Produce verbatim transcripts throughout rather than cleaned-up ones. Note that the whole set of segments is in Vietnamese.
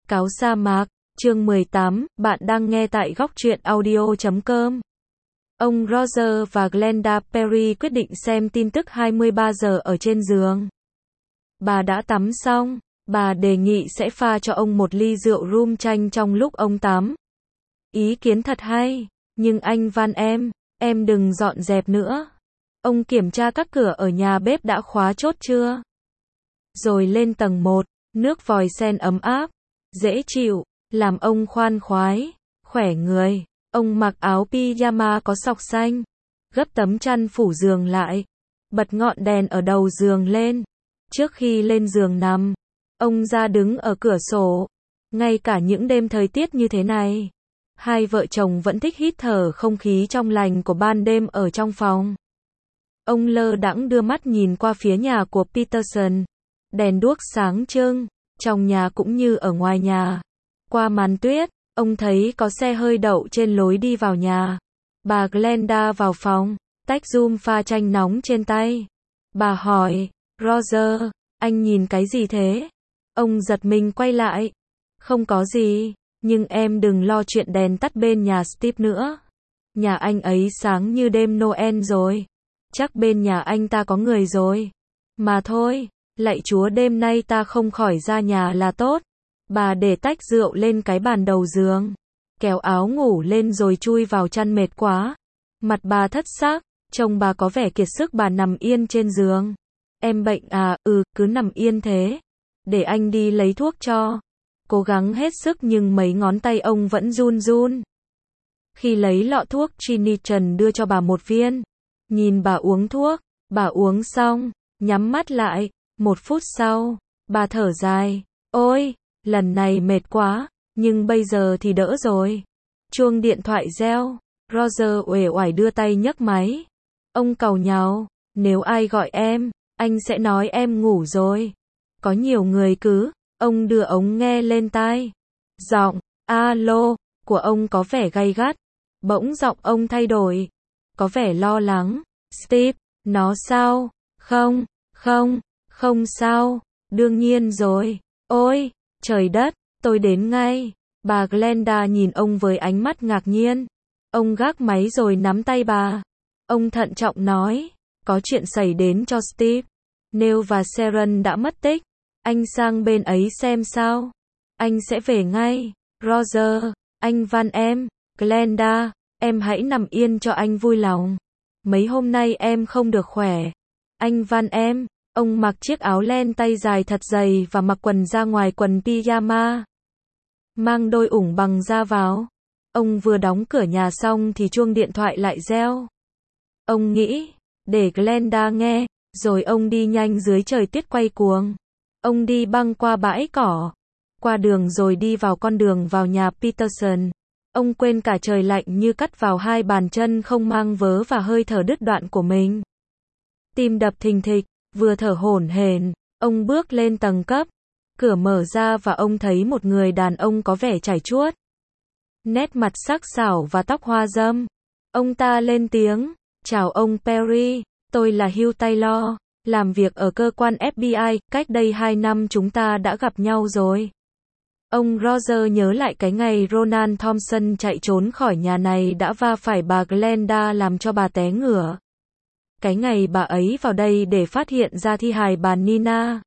Cáo sa mạc, chương mười tám, bạn đang nghe tại góc truyện audio chấm com. Ông Roger và Glenda Perry quyết định xem tin tức hai mươi ba giờ ở trên giường. Bà đã tắm xong, bà đề nghị sẽ pha cho ông một ly rượu rum chanh trong lúc ông tắm. Ý kiến thật hay, nhưng anh Van em, em đừng dọn dẹp nữa. Ông kiểm tra các cửa ở nhà bếp đã khóa chốt chưa? Rồi lên tầng một, nước vòi sen ấm áp, dễ chịu, làm ông khoan khoái, khỏe người. Ông mặc áo pyjama có sọc xanh, gấp tấm chăn phủ giường lại, bật ngọn đèn ở đầu giường lên. Trước khi lên giường nằm, ông ra đứng ở cửa sổ. Ngay cả những đêm thời tiết như thế này, hai vợ chồng vẫn thích hít thở không khí trong lành của ban đêm ở trong phòng. Ông lơ đãng đưa mắt nhìn qua phía nhà của Peterson. Đèn đuốc sáng trưng, trong nhà cũng như ở ngoài nhà. Qua màn tuyết, ông thấy có xe hơi đậu trên lối đi vào nhà. Bà Glenda vào phòng, tách rum pha chanh nóng trên tay. Bà hỏi, Roger, anh nhìn cái gì thế? Ông giật mình quay lại. Không có gì, nhưng em đừng lo chuyện đèn tắt bên nhà Steve nữa. Nhà anh ấy sáng như đêm Noel rồi. Chắc bên nhà anh ta có người rồi. Mà thôi, lạy Chúa đêm nay ta không khỏi ra nhà là tốt. Bà để tách rượu lên cái bàn đầu giường, kéo áo ngủ lên rồi chui vào chăn mệt quá. Mặt bà thất xác, trông bà có vẻ kiệt sức. Bà nằm yên trên giường. Em bệnh à? Ừ, cứ nằm yên thế. Để anh đi lấy thuốc cho. Cố gắng hết sức nhưng mấy ngón tay ông vẫn run run. Khi lấy lọ thuốc, Ginny Trần đưa cho bà một viên. Nhìn bà uống thuốc, bà uống xong, nhắm mắt lại. Một phút sau, bà thở dài. Ôi, lần này mệt quá, nhưng bây giờ thì đỡ rồi. Chuông điện thoại reo. Roger uể oải đưa tay nhấc máy. Ông càu nhàu, nếu ai gọi em, anh sẽ nói em ngủ rồi. Có nhiều người cứ, ông đưa ống nghe lên tai. Giọng, alo, của ông có vẻ gay gắt. Bỗng giọng ông thay đổi. Có vẻ lo lắng. Steve, nó sao? Không, không, không sao. Đương nhiên rồi. Ôi, trời đất, tôi đến ngay. Bà Glenda nhìn ông với ánh mắt ngạc nhiên. Ông gác máy rồi nắm tay bà. Ông thận trọng nói, có chuyện xảy đến cho Steve. Neil và Sharon đã mất tích. Anh sang bên ấy xem sao. Anh sẽ về ngay. Roger, anh Van em, Glenda, em hãy nằm yên cho anh vui lòng. Mấy hôm nay em không được khỏe. Anh Van em, ông mặc chiếc áo len tay dài thật dày và mặc quần ra ngoài quần pyjama. Mang đôi ủng bằng da vào. Ông vừa đóng cửa nhà xong thì chuông điện thoại lại reo. Ông nghĩ, để Glenda nghe, rồi ông đi nhanh dưới trời tuyết quay cuồng. Ông đi băng qua bãi cỏ, qua đường rồi đi vào con đường vào nhà Peterson. Ông quên cả trời lạnh như cắt vào hai bàn chân không mang vớ và hơi thở đứt đoạn của mình. Tim đập thình thịch, vừa thở hổn hển, ông bước lên tầng cấp. Cửa mở ra và ông thấy một người đàn ông có vẻ chải chuốt. Nét mặt sắc sảo và tóc hoa râm. Ông ta lên tiếng, chào ông Perry, tôi là Hugh Taylor, làm việc ở cơ quan ép bê i, cách đây hai năm chúng ta đã gặp nhau rồi. Ông Roger nhớ lại cái ngày Ronan Thompson chạy trốn khỏi nhà này đã va phải bà Glenda làm cho bà té ngửa. Cái ngày bà ấy vào đây để phát hiện ra thi hài bà Nina.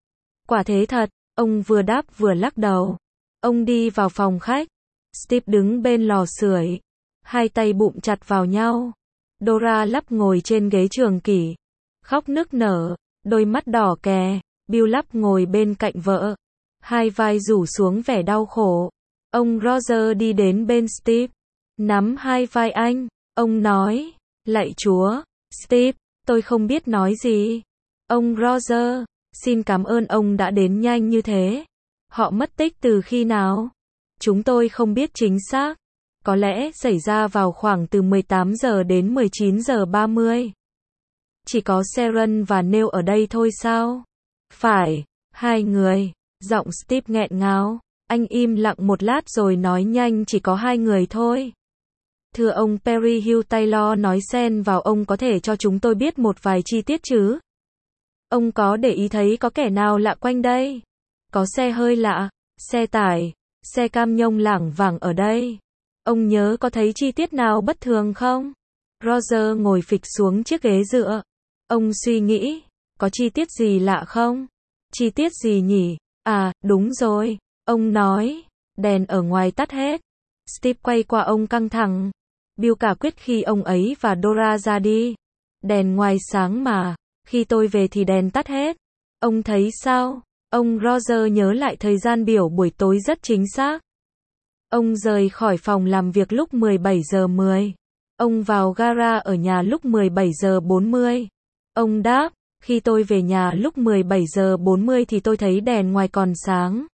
Quả thế thật, ông vừa đáp vừa lắc đầu. Ông đi vào phòng khách. Steve đứng bên lò sưởi, hai tay bụm chặt vào nhau. Dora lắp ngồi trên ghế trường kỷ, khóc nức nở, đôi mắt đỏ kè. Bill lắp ngồi bên cạnh vợ, hai vai rủ xuống vẻ đau khổ. Ông Roger đi đến bên Steve, nắm hai vai anh. Ông nói, lạy Chúa, Steve, tôi không biết nói gì. Ông Roger, xin cảm ơn ông đã đến nhanh như thế. Họ mất tích từ khi nào? Chúng tôi không biết chính xác. Có lẽ xảy ra vào khoảng từ mười tám giờ đến mười chín giờ ba mươi. Chỉ có Sharon và Neil ở đây thôi sao? Phải, hai người. Giọng Steve nghẹn ngào. Anh im lặng một lát rồi nói nhanh, chỉ có hai người thôi. Thưa ông Perry, Hugh Taylor nói xen vào, ông có thể cho chúng tôi biết một vài chi tiết chứ? Ông có để ý thấy có kẻ nào lạ quanh đây? Có xe hơi lạ, xe tải, xe cam nhông lảng vảng ở đây. Ông nhớ có thấy chi tiết nào bất thường không? Roger ngồi phịch xuống chiếc ghế dựa. Ông suy nghĩ, có chi tiết gì lạ không? Chi tiết gì nhỉ? À, đúng rồi. Ông nói, đèn ở ngoài tắt hết. Steve quay qua ông căng thẳng. Bill cả quyết khi ông ấy và Dora ra đi. Đèn ngoài sáng mà, khi tôi về thì đèn tắt hết. Ông thấy sao? Ông Roger nhớ lại thời gian biểu buổi tối rất chính xác. Ông rời khỏi phòng làm việc lúc mười bảy giờ mười. Ông vào gara ở nhà lúc mười bảy giờ bốn mươi. Ông đáp, khi tôi về nhà lúc mười bảy giờ bốn mươi thì tôi thấy đèn ngoài còn sáng.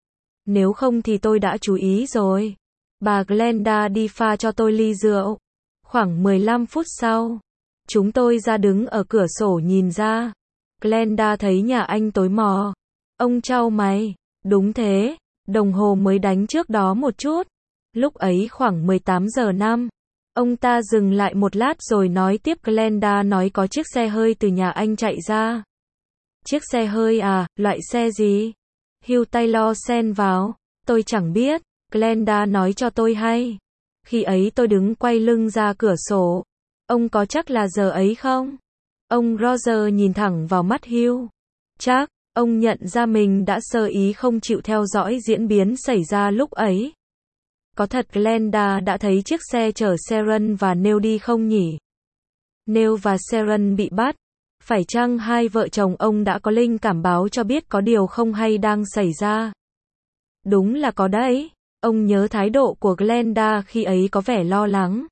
Nếu không thì tôi đã chú ý rồi. Bà Glenda đi pha cho tôi ly rượu. Khoảng mười lăm phút sau, chúng tôi ra đứng ở cửa sổ nhìn ra. Glenda thấy nhà anh tối mò. Ông chau mày, đúng thế, đồng hồ mới đánh trước đó một chút. Lúc ấy khoảng mười tám giờ năm. Ông ta dừng lại một lát rồi nói tiếp. Glenda nói có chiếc xe hơi từ nhà anh chạy ra. Chiếc xe hơi à, loại xe gì? Hugh Taylor xen vào. Tôi chẳng biết, Glenda nói cho tôi hay. Khi ấy tôi đứng quay lưng ra cửa sổ. Ông có chắc là giờ ấy không? Ông Roger nhìn thẳng vào mắt Hugh. Chắc, ông nhận ra mình đã sơ ý không chịu theo dõi diễn biến xảy ra lúc ấy. Có thật Glenda đã thấy chiếc xe chở Sharon và Neil đi không nhỉ? Neil và Sharon bị bắt. Phải chăng hai vợ chồng ông đã có linh cảm báo cho biết có điều không hay đang xảy ra? Đúng là có đấy. Ông nhớ thái độ của Glenda khi ấy có vẻ lo lắng.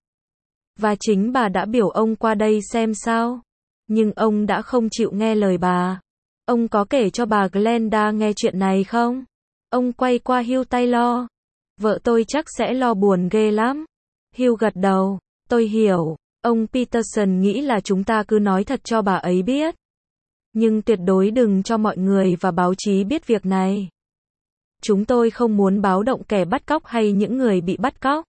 Và chính bà đã biểu ông qua đây xem sao. Nhưng ông đã không chịu nghe lời bà. Ông có kể cho bà Glenda nghe chuyện này không? Ông quay qua Hugh Taylor. Vợ tôi chắc sẽ lo buồn ghê lắm. Hugh gật đầu. Tôi hiểu. Ông Peterson nghĩ là chúng ta cứ nói thật cho bà ấy biết. Nhưng tuyệt đối đừng cho mọi người và báo chí biết việc này. Chúng tôi không muốn báo động kẻ bắt cóc hay những người bị bắt cóc.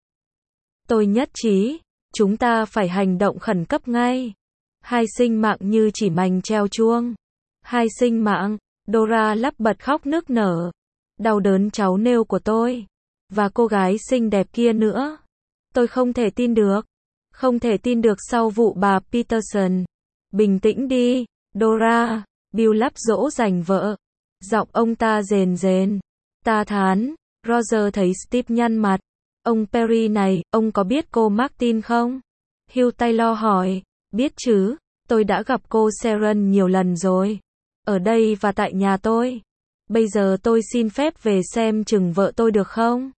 Tôi nhất trí. Chúng ta phải hành động khẩn cấp ngay. Hai sinh mạng như chỉ mành treo chuông. Hai sinh mạng. Dora lắp bật khóc nức nở. Đau đớn cháu Neil của tôi. Và cô gái xinh đẹp kia nữa. Tôi không thể tin được. Không thể tin được sau vụ bà Peterson. Bình tĩnh đi, Dora. Bill lắp dỗ dành vợ. Giọng ông ta rền rền. Ta thán. Roger thấy Steve nhăn mặt. Ông Perry này, ông có biết cô Martin không? Hugh Taylor hỏi. Biết chứ, tôi đã gặp cô Sharon nhiều lần rồi. Ở đây và tại nhà tôi. Bây giờ tôi xin phép về xem chừng vợ tôi được không?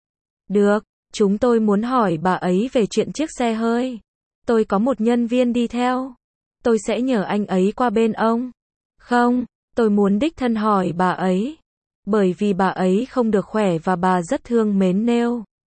Được, chúng tôi muốn hỏi bà ấy về chuyện chiếc xe hơi. Tôi có một nhân viên đi theo. Tôi sẽ nhờ anh ấy qua bên ông. Không, tôi muốn đích thân hỏi bà ấy. Bởi vì bà ấy không được khỏe và bà rất thương mến Neil.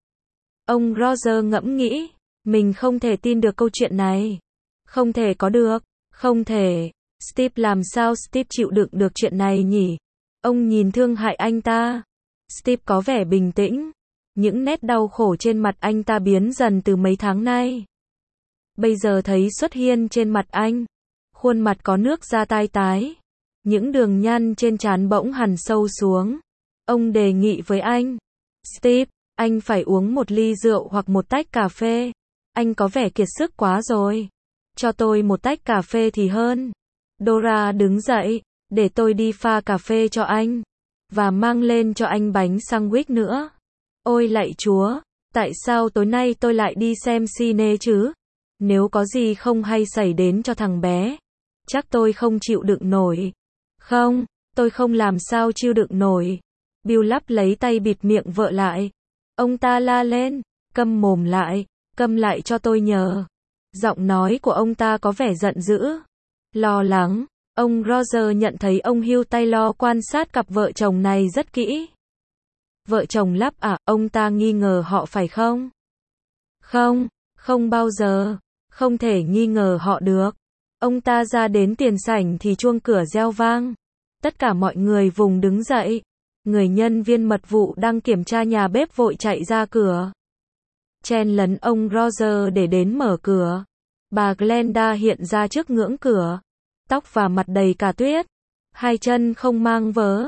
Ông Roger ngẫm nghĩ. Mình không thể tin được câu chuyện này. Không thể có được. Không thể. Steve làm sao Steve chịu đựng được chuyện này nhỉ? Ông nhìn thương hại anh ta. Steve có vẻ bình tĩnh. Những nét đau khổ trên mặt anh ta biến dần từ mấy tháng nay. Bây giờ thấy xuất hiện trên mặt anh. Khuôn mặt có nước da tai tái. Những đường nhăn trên trán bỗng hằn sâu xuống. Ông đề nghị với anh. Steve, anh phải uống một ly rượu hoặc một tách cà phê. Anh có vẻ kiệt sức quá rồi. Cho tôi một tách cà phê thì hơn. Dora đứng dậy. Để tôi đi pha cà phê cho anh. Và mang lên cho anh bánh sandwich nữa. Ôi lạy Chúa, tại sao tối nay tôi lại đi xem cine chứ? Nếu có gì không hay xảy đến cho thằng bé, chắc tôi không chịu đựng nổi. Không, tôi không làm sao chịu đựng nổi. Bill lắp lấy tay bịt miệng vợ lại. Ông ta la lên, câm mồm lại, câm lại cho tôi nhờ. Giọng nói của ông ta có vẻ giận dữ, lo lắng. Ông Roger nhận thấy ông Hugh Taylor quan sát cặp vợ chồng này rất kỹ. Vợ chồng lắp à, ông ta nghi ngờ họ phải không? Không, không bao giờ. Không thể nghi ngờ họ được. Ông ta ra đến tiền sảnh thì chuông cửa reo vang. Tất cả mọi người vùng đứng dậy. Người nhân viên mật vụ đang kiểm tra nhà bếp vội chạy ra cửa. Chen lấn ông Roger để đến mở cửa. Bà Glenda hiện ra trước ngưỡng cửa. Tóc và mặt đầy cả tuyết. Hai chân không mang vớ.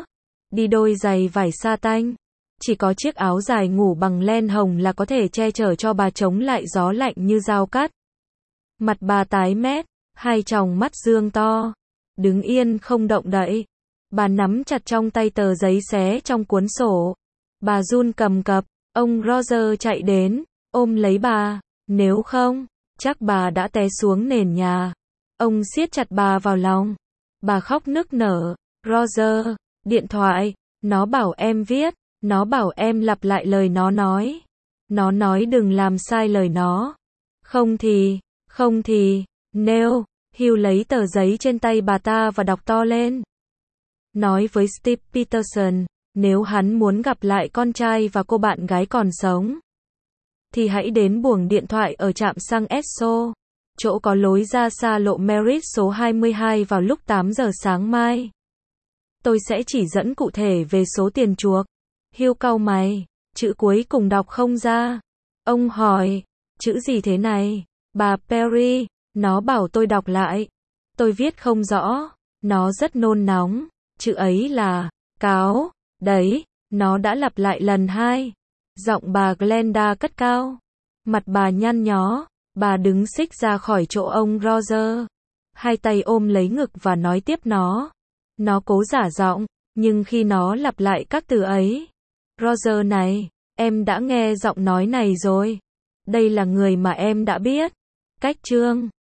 đi đôi giày vải sa tanh. Chỉ có chiếc áo dài ngủ bằng len hồng là có thể che chở cho bà chống lại gió lạnh như dao cắt. Mặt bà tái mét, hai tròng mắt dương to, đứng yên không động đậy. Bà nắm chặt trong tay tờ giấy xé trong cuốn sổ. Bà run cầm cập, ông Roger chạy đến, ôm lấy bà, nếu không, chắc bà đã té xuống nền nhà. Ông siết chặt bà vào lòng. Bà khóc nức nở, Roger, điện thoại, nó bảo em viết, nó bảo em lặp lại lời nó nói. Nó nói đừng làm sai lời nó. Không thì, không thì, Neil, Hugh lấy tờ giấy trên tay bà ta và đọc to lên. Nói với Steve Peterson, nếu hắn muốn gặp lại con trai và cô bạn gái còn sống, thì hãy đến buồng điện thoại ở trạm xăng Esso, chỗ có lối ra xa lộ Merritt số hai mươi hai vào lúc tám giờ sáng mai. Tôi sẽ chỉ dẫn cụ thể về số tiền chuộc. Hugh cau mày, chữ cuối cùng đọc không ra. Ông hỏi, chữ gì thế này? Bà Perry, nó bảo tôi đọc lại. Tôi viết không rõ, nó rất nôn nóng, chữ ấy là, cáo, đấy, nó đã lặp lại lần hai. Giọng bà Glenda cất cao. Mặt bà nhăn nhó, bà đứng xích ra khỏi chỗ ông Roger. Hai tay ôm lấy ngực và nói tiếp nó. Nó cố giả giọng, nhưng khi nó lặp lại các từ ấy. Roger này, em đã nghe giọng nói này rồi. Đây là người mà em đã biết. Cách chương